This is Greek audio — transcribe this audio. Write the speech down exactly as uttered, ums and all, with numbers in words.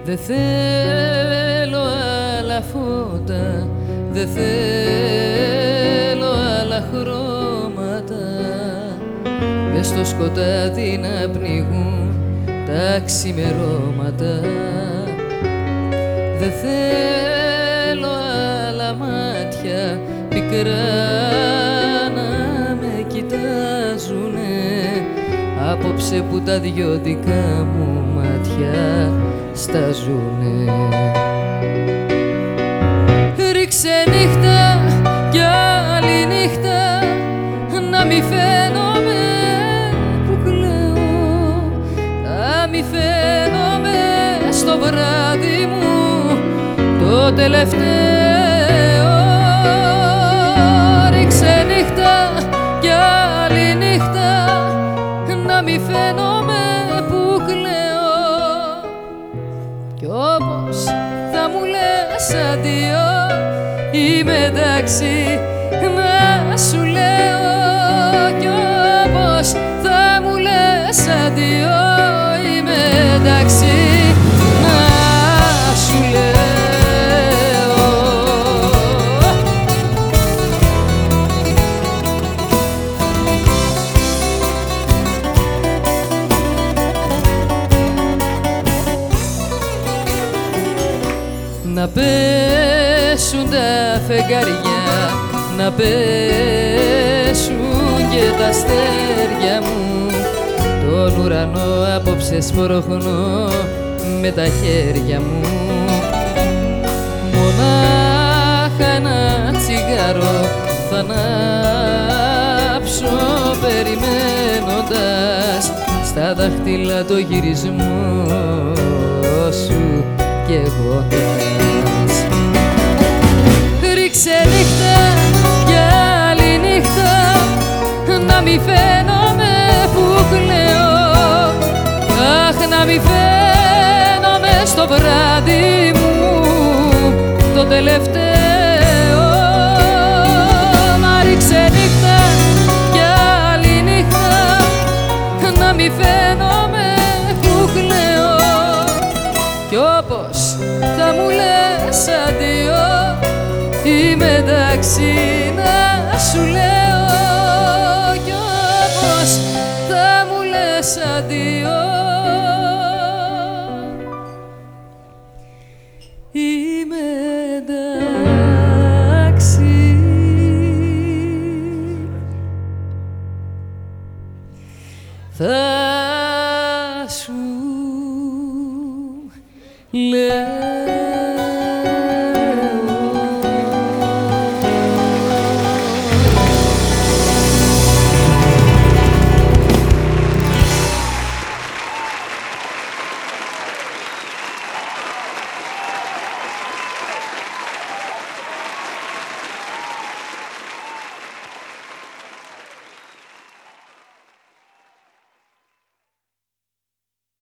Δε θέλω άλλα φώτα, δε θέλω άλλα χρώματα, μες στο σκοτάδι να πνιγούν τα ξημερώματα. Δε θέλω άλλα μάτια πικρά να με κοιτάζουνε, απόψε που τα δυο δικά μου μάτια στάζουνε. Ρίξε νύχτα κι άλλη νύχτα, να μη φαίνομαι που κλαίω, να μη φαίνομαι στο βράδυ μου το τελευταίο. Ρίξε νύχτα κι άλλη νύχτα, να μη φαίνομαι που κλαίω, κι όπως θα μου λες αντίο, είμαι εντάξει να σου λέω, κι όπως θα μου λες αντίο, είμαι εντάξει να σου λέω. Να πέσουν τα φεγγαριά, να πέσουν και τα αστέρια μου, τον ουρανό απόψε σπρώχνω με τα χέρια μου. Μονάχα ένα τσιγάρο θα ανάψω, περιμένοντας στα δάχτυλα το γυρισμό σου καίγοντας. Ρίξε νύχτα κι άλλη νύχτα, να μη φαίνομαι που κλαίω, αχ, να μη φαίνομαι στο βράδυ μου το τελευταίο. Μα ρίξε νύχτα κι άλλη νύχτα, να μη φαίνομαι που κλαίω, κι όπως θα μου λες αντίο, είμαι εντάξει να σου λέω, κι όπως θα μου λες αντίο, είμαι εντάξει θα σου λέω.